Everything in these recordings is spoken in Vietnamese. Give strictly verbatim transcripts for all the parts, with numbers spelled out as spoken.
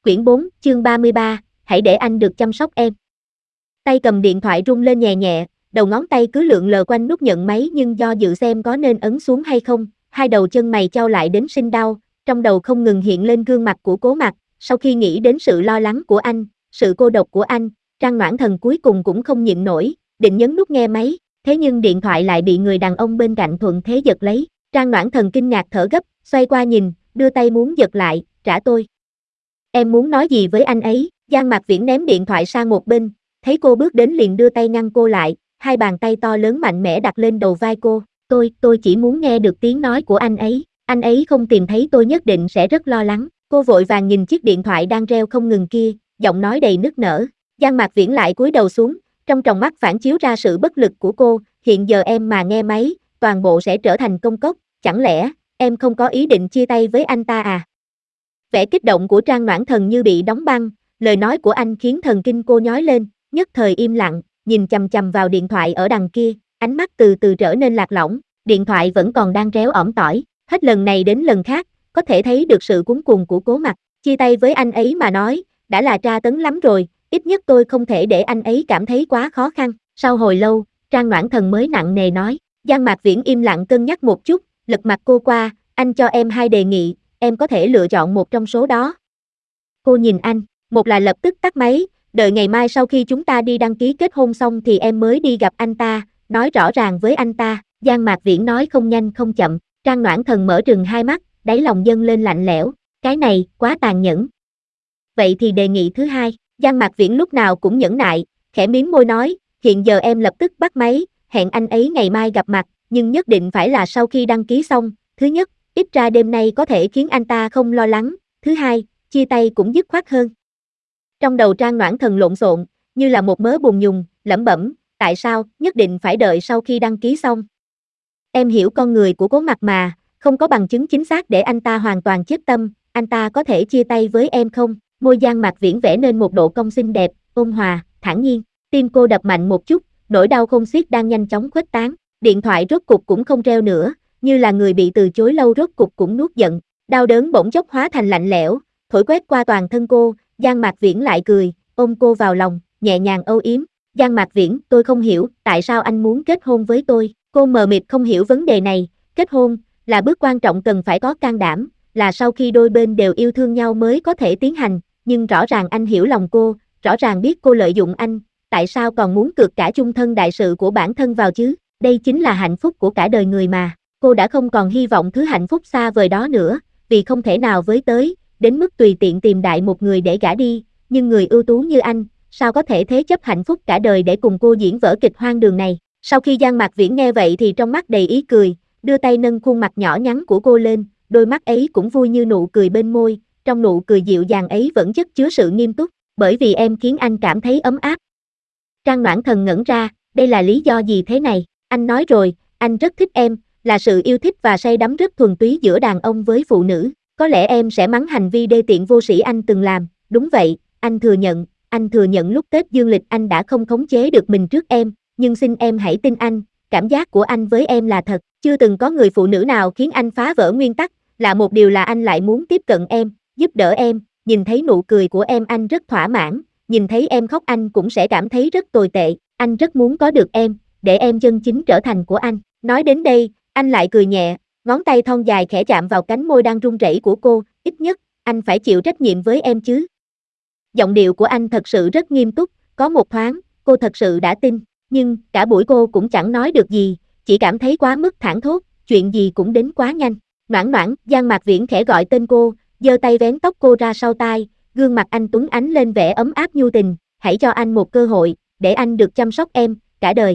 Quyển bốn, chương ba mươi ba, hãy để anh được chăm sóc em. Tay cầm điện thoại rung lên nhẹ nhẹ, đầu ngón tay cứ lượn lờ quanh nút nhận máy nhưng do dự xem có nên ấn xuống hay không, hai đầu chân mày chau lại đến sinh đau, trong đầu không ngừng hiện lên gương mặt của Cố Mặc, sau khi nghĩ đến sự lo lắng của anh, sự cô độc của anh, Trang Noãn Thần cuối cùng cũng không nhịn nổi, định nhấn nút nghe máy, thế nhưng điện thoại lại bị người đàn ông bên cạnh thuận thế giật lấy, Trang Noãn Thần kinh ngạc thở gấp, xoay qua nhìn, đưa tay muốn giật lại, trả tôi. Em muốn nói gì với anh ấy? Giang Mạc Viễn ném điện thoại sang một bên, thấy cô bước đến liền đưa tay ngăn cô lại, hai bàn tay to lớn mạnh mẽ đặt lên đầu vai cô. Tôi, tôi chỉ muốn nghe được tiếng nói của anh ấy, anh ấy không tìm thấy tôi nhất định sẽ rất lo lắng. Cô vội vàng nhìn chiếc điện thoại đang reo không ngừng kia, giọng nói đầy nức nở. Giang Mạc Viễn lại cúi đầu xuống, trong tròng mắt phản chiếu ra sự bất lực của cô, hiện giờ em mà nghe máy, toàn bộ sẽ trở thành công cốc, chẳng lẽ em không có ý định chia tay với anh ta à? Vẻ kích động của Trang Noãn Thần như bị đóng băng, lời nói của anh khiến thần kinh cô nhói lên, nhất thời im lặng, nhìn chằm chằm vào điện thoại ở đằng kia, ánh mắt từ từ trở nên lạc lõng, điện thoại vẫn còn đang réo ỏm tỏi, hết lần này đến lần khác, có thể thấy được sự cuống cuồng của Cố Mặc, chia tay với anh ấy mà nói, đã là tra tấn lắm rồi, ít nhất tôi không thể để anh ấy cảm thấy quá khó khăn. Sau hồi lâu, Trang Noãn Thần mới nặng nề nói, Giang Mạc Viễn im lặng cân nhắc một chút, lật mặt cô qua, anh cho em hai đề nghị, em có thể lựa chọn một trong số đó. Cô nhìn anh, một là lập tức tắt máy, đợi ngày mai sau khi chúng ta đi đăng ký kết hôn xong thì em mới đi gặp anh ta, nói rõ ràng với anh ta. Giang Mạc Viễn nói không nhanh không chậm, Trang Noãn Thần mở trừng hai mắt, đáy lòng dâng lên lạnh lẽo, cái này, quá tàn nhẫn. Vậy thì đề nghị thứ hai, Giang Mạc Viễn lúc nào cũng nhẫn nại, khẽ mím môi nói, hiện giờ em lập tức bắt máy, hẹn anh ấy ngày mai gặp mặt, nhưng nhất định phải là sau khi đăng ký xong, thứ nhất, ít ra đêm nay có thể khiến anh ta không lo lắng, thứ hai, chia tay cũng dứt khoát hơn. Trong đầu Trang Noãn Thần lộn xộn, như là một mớ bùn nhùng, lẩm bẩm, tại sao, nhất định phải đợi sau khi đăng ký xong. Em hiểu con người của Cố Mặc mà, không có bằng chứng chính xác để anh ta hoàn toàn chết tâm, anh ta có thể chia tay với em không? Môi Giang Mạc Viễn vẽ nên một độ cong xinh đẹp, ôn hòa, thản nhiên, tim cô đập mạnh một chút, nỗi đau không xiết đang nhanh chóng khuếch tán, điện thoại rốt cục cũng không reo nữa, như là người bị từ chối lâu rốt cục cũng nuốt giận, đau đớn bỗng chốc hóa thành lạnh lẽo, thổi quét qua toàn thân cô, Giang Mạc Viễn lại cười, ôm cô vào lòng, nhẹ nhàng âu yếm, Giang Mạc Viễn, tôi không hiểu, tại sao anh muốn kết hôn với tôi, cô mờ mịt không hiểu vấn đề này, kết hôn, là bước quan trọng cần phải có can đảm, là sau khi đôi bên đều yêu thương nhau mới có thể tiến hành, nhưng rõ ràng anh hiểu lòng cô, rõ ràng biết cô lợi dụng anh, tại sao còn muốn cược cả chung thân đại sự của bản thân vào chứ, đây chính là hạnh phúc của cả đời người mà. Cô đã không còn hy vọng thứ hạnh phúc xa vời đó nữa, vì không thể nào với tới, đến mức tùy tiện tìm đại một người để gả đi, nhưng người ưu tú như anh, sao có thể thế chấp hạnh phúc cả đời để cùng cô diễn vở kịch hoang đường này. Sau khi Giang Mạc Viễn nghe vậy thì trong mắt đầy ý cười, đưa tay nâng khuôn mặt nhỏ nhắn của cô lên, đôi mắt ấy cũng vui như nụ cười bên môi, trong nụ cười dịu dàng ấy vẫn chất chứa sự nghiêm túc, bởi vì em khiến anh cảm thấy ấm áp. Trang Noãn Thần ngẩn ra, đây là lý do gì thế này? Anh nói rồi, anh rất thích em, là sự yêu thích và say đắm rất thuần túy giữa đàn ông với phụ nữ. Có lẽ em sẽ mắng hành vi đê tiện vô sĩ anh từng làm, đúng vậy, anh thừa nhận, anh thừa nhận lúc Tết dương lịch anh đã không khống chế được mình trước em, nhưng xin em hãy tin anh, cảm giác của anh với em là thật, chưa từng có người phụ nữ nào khiến anh phá vỡ nguyên tắc, là một điều là anh lại muốn tiếp cận em, giúp đỡ em, nhìn thấy nụ cười của em anh rất thỏa mãn, nhìn thấy em khóc anh cũng sẽ cảm thấy rất tồi tệ, anh rất muốn có được em, để em chân chính trở thành của anh. Nói đến đây, anh lại cười nhẹ, ngón tay thon dài khẽ chạm vào cánh môi đang run rẩy của cô, ít nhất, anh phải chịu trách nhiệm với em chứ. Giọng điệu của anh thật sự rất nghiêm túc, có một thoáng, cô thật sự đã tin, nhưng cả buổi cô cũng chẳng nói được gì, chỉ cảm thấy quá mức thảng thốt, chuyện gì cũng đến quá nhanh. Noãn Noãn, Giang Mạc Viễn khẽ gọi tên cô, giơ tay vén tóc cô ra sau tai, gương mặt anh tuấn ánh lên vẻ ấm áp nhu tình, hãy cho anh một cơ hội, để anh được chăm sóc em, cả đời.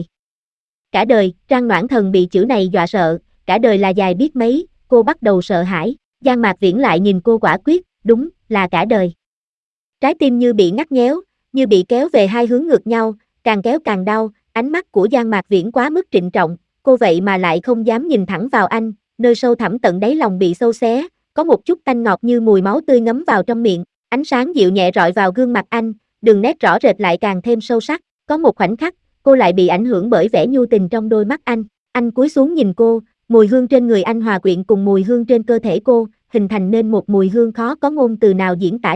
Cả đời, Trang Noãn Thần bị chữ này dọa sợ, cả đời là dài biết mấy, cô bắt đầu sợ hãi, Giang Mạc Viễn lại nhìn cô quả quyết, đúng, là cả đời. Trái tim như bị ngắt nhéo, như bị kéo về hai hướng ngược nhau, càng kéo càng đau, ánh mắt của Giang Mạc Viễn quá mức trịnh trọng, cô vậy mà lại không dám nhìn thẳng vào anh, nơi sâu thẳm tận đáy lòng bị xâu xé, có một chút tanh ngọt như mùi máu tươi ngấm vào trong miệng, ánh sáng dịu nhẹ rọi vào gương mặt anh, đường nét rõ rệt lại càng thêm sâu sắc, có một khoảnh khắc, cô lại bị ảnh hưởng bởi vẻ nhu tình trong đôi mắt anh, anh cúi xuống nhìn cô, mùi hương trên người anh hòa quyện cùng mùi hương trên cơ thể cô, hình thành nên một mùi hương khó có ngôn từ nào diễn tả được,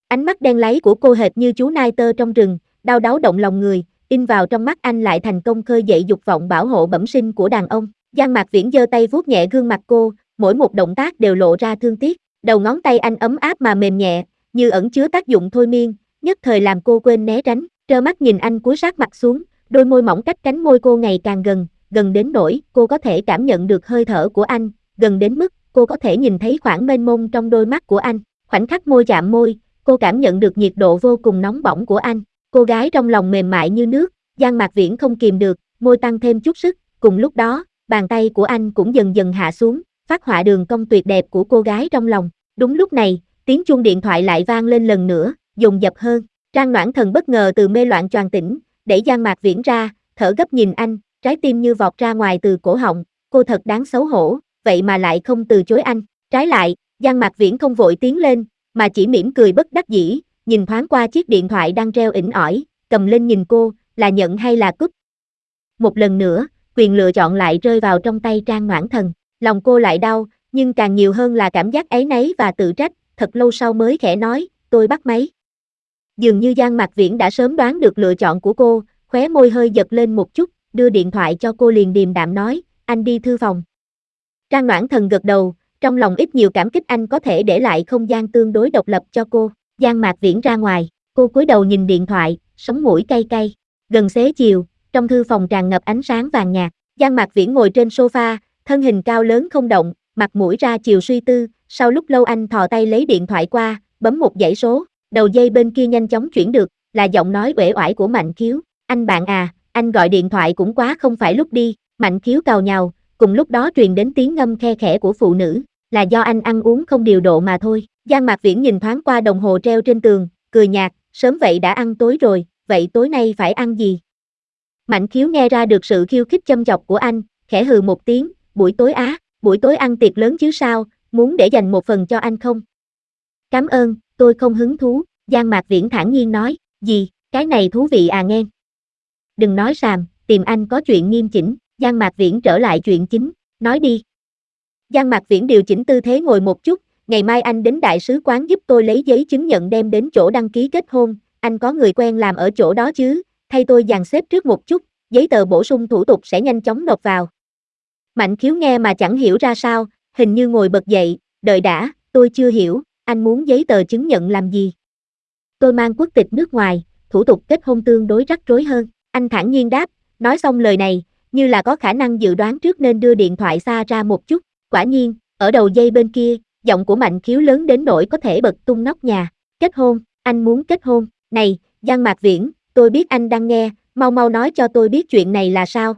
Ánh mắt đen láy của cô hệt như chú nai tơ trong rừng, đau đáu động lòng người, in vào trong mắt anh lại thành công khơi dậy dục vọng bảo hộ bẩm sinh của đàn ông. Giang Mạc Viễn giơ tay vuốt nhẹ gương mặt cô, mỗi một động tác đều lộ ra thương tiếc. Đầu ngón tay anh ấm áp mà mềm nhẹ, như ẩn chứa tác dụng thôi miên, nhất thời làm cô quên né tránh. Trơ mắt nhìn anh cúi sát mặt xuống, đôi môi mỏng cách cánh môi cô ngày càng gần, gần đến nỗi cô có thể cảm nhận được hơi thở của anh, gần đến mức cô có thể nhìn thấy khoảng mênh mông trong đôi mắt của anh. Khoảnh khắc môi chạm môi, cô cảm nhận được nhiệt độ vô cùng nóng bỏng của anh. Cô gái trong lòng mềm mại như nước, Giang Mạc Viễn không kìm được, môi tăng thêm chút sức. Cùng lúc đó, bàn tay của anh cũng dần dần hạ xuống, phác họa đường cong tuyệt đẹp của cô gái trong lòng. Đúng lúc này, tiếng chuông điện thoại lại vang lên lần nữa, dồn dập hơn. Trang Noãn Thần bất ngờ từ mê loạn choàng tỉnh, đẩy Giang Mạc Viễn ra, thở gấp nhìn anh, trái tim như vọt ra ngoài từ cổ họng. Cô thật đáng xấu hổ, vậy mà lại không từ chối anh. Trái lại, Giang Mạc Viễn không vội tiến lên, mà chỉ mỉm cười bất đắc dĩ, nhìn thoáng qua chiếc điện thoại đang reo ỉnh ỏi, cầm lên nhìn cô, là nhận hay là cúp. Một lần nữa, quyền lựa chọn lại rơi vào trong tay Trang Noãn Thần. Lòng cô lại đau, nhưng càng nhiều hơn là cảm giác áy náy và tự trách. Thật lâu sau mới khẽ nói, tôi bắt máy. Dường như Giang Mạc Viễn đã sớm đoán được lựa chọn của cô, khóe môi hơi giật lên một chút, đưa điện thoại cho cô liền điềm đạm nói, anh đi thư phòng. Trang Noãn Thần gật đầu, trong lòng ít nhiều cảm kích anh có thể để lại không gian tương đối độc lập cho cô. Giang Mạc Viễn ra ngoài, cô cúi đầu nhìn điện thoại, sống mũi cay cay. Gần xế chiều, trong thư phòng tràn ngập ánh sáng vàng nhạt, Giang Mạc Viễn ngồi trên sofa, thân hình cao lớn không động, mặt mũi ra chiều suy tư. Sau lúc lâu anh thò tay lấy điện thoại qua, bấm một dãy số, đầu dây bên kia nhanh chóng chuyển được, là giọng nói uể oải của Mạnh Khiếu. Anh bạn à, anh gọi điện thoại cũng quá không phải lúc đi. Mạnh Khiếu càu nhàu, cùng lúc đó truyền đến tiếng ngâm khe khẽ của phụ nữ, là do anh ăn uống không điều độ mà thôi. Giang Mạc Viễn nhìn thoáng qua đồng hồ treo trên tường, cười nhạt, sớm vậy đã ăn tối rồi, vậy tối nay phải ăn gì? Mạnh Khiếu nghe ra được sự khiêu khích châm chọc của anh, khẽ hừ một tiếng, buổi tối á, buổi tối ăn tiệc lớn chứ sao, muốn để dành một phần cho anh không? Cảm ơn, tôi không hứng thú, Giang Mạc Viễn thản nhiên nói, gì, cái này thú vị à nghe. Đừng nói xàm, tìm anh có chuyện nghiêm chỉnh. Giang Mạc Viễn trở lại chuyện chính, nói đi. Giang Mạc Viễn điều chỉnh tư thế ngồi một chút, ngày mai anh đến đại sứ quán giúp tôi lấy giấy chứng nhận đem đến chỗ đăng ký kết hôn, anh có người quen làm ở chỗ đó chứ, thay tôi dàn xếp trước một chút, giấy tờ bổ sung thủ tục sẽ nhanh chóng nộp vào. Mạnh Khiếu nghe mà chẳng hiểu ra sao, hình như ngồi bật dậy, đợi đã, tôi chưa hiểu, anh muốn giấy tờ chứng nhận làm gì? Tôi mang quốc tịch nước ngoài, thủ tục kết hôn tương đối rắc rối hơn, anh thản nhiên đáp, nói xong lời này, như là có khả năng dự đoán trước nên đưa điện thoại xa ra một chút. Quả nhiên, ở đầu dây bên kia, giọng của Mạnh Khiếu lớn đến nỗi có thể bật tung nóc nhà. Kết hôn, anh muốn kết hôn. Này, Giang Mạc Viễn, tôi biết anh đang nghe, mau mau nói cho tôi biết chuyện này là sao.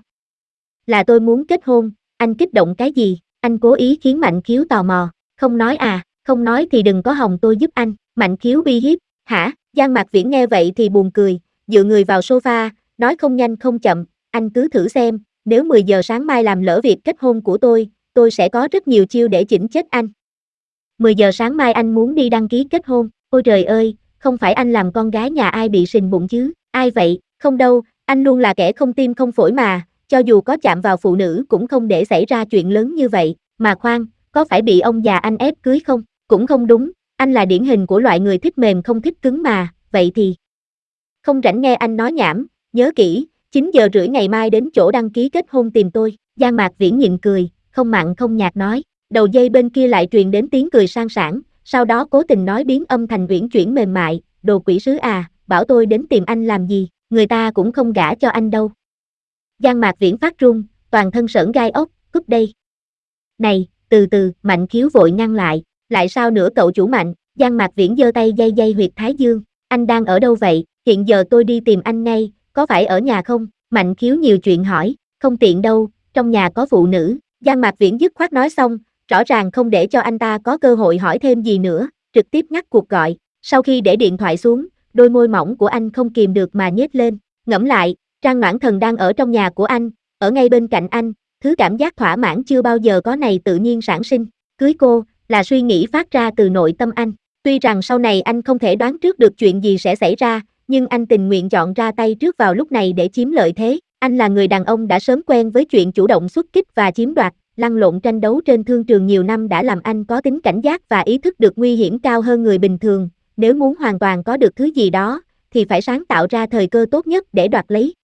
Là tôi muốn kết hôn, anh kích động cái gì? Anh cố ý khiến Mạnh Khiếu tò mò. Không nói à, không nói thì đừng có hòng tôi giúp anh. Mạnh Khiếu uy hiếp. Hả? Giang Mạc Viễn nghe vậy thì buồn cười, dựa người vào sofa, nói không nhanh không chậm, anh cứ thử xem, nếu mười giờ sáng mai làm lỡ việc kết hôn của tôi, tôi sẽ có rất nhiều chiêu để chỉnh chết anh. mười giờ sáng mai anh muốn đi đăng ký kết hôn, ôi trời ơi, không phải anh làm con gái nhà ai bị sình bụng chứ, ai vậy, không đâu, anh luôn là kẻ không tim không phổi mà, cho dù có chạm vào phụ nữ cũng không để xảy ra chuyện lớn như vậy, mà khoan, có phải bị ông già anh ép cưới không, cũng không đúng, anh là điển hình của loại người thích mềm không thích cứng mà, vậy thì... Không rảnh nghe anh nói nhảm, nhớ kỹ, chín giờ rưỡi ngày mai đến chỗ đăng ký kết hôn tìm tôi. Giang Mạc Viễn nhịn cười, không mặn không nhạt nói. Đầu dây bên kia lại truyền đến tiếng cười sang sảng, sau đó cố tình nói biến âm thành uyển chuyển mềm mại, đồ quỷ sứ à, bảo tôi đến tìm anh làm gì, người ta cũng không gả cho anh đâu. Giang Mạc Viễn phát run, toàn thân sởn gai ốc, cúp đây. Này, từ từ, Mạnh Khiếu vội ngăn lại, lại sao nữa cậu chủ Mạnh? Giang Mạc Viễn giơ tay dây dây huyệt thái dương, anh đang ở đâu vậy, hiện giờ tôi đi tìm anh ngay, có phải ở nhà không? Mạnh Khiếu nhiều chuyện hỏi, không tiện đâu, trong nhà có phụ nữ. Giang Mạc Viễn dứt khoát nói xong, rõ ràng không để cho anh ta có cơ hội hỏi thêm gì nữa, trực tiếp ngắt cuộc gọi. Sau khi để điện thoại xuống, đôi môi mỏng của anh không kìm được mà nhếch lên, ngẫm lại, Trang Noãn Thần đang ở trong nhà của anh, ở ngay bên cạnh anh, thứ cảm giác thỏa mãn chưa bao giờ có này tự nhiên sản sinh. Cưới cô, là suy nghĩ phát ra từ nội tâm anh. Tuy rằng sau này anh không thể đoán trước được chuyện gì sẽ xảy ra, nhưng anh tình nguyện chọn ra tay trước vào lúc này để chiếm lợi thế. Anh là người đàn ông đã sớm quen với chuyện chủ động xuất kích và chiếm đoạt, lăn lộn tranh đấu trên thương trường nhiều năm đã làm anh có tính cảnh giác và ý thức được nguy hiểm cao hơn người bình thường, nếu muốn hoàn toàn có được thứ gì đó, thì phải sáng tạo ra thời cơ tốt nhất để đoạt lấy.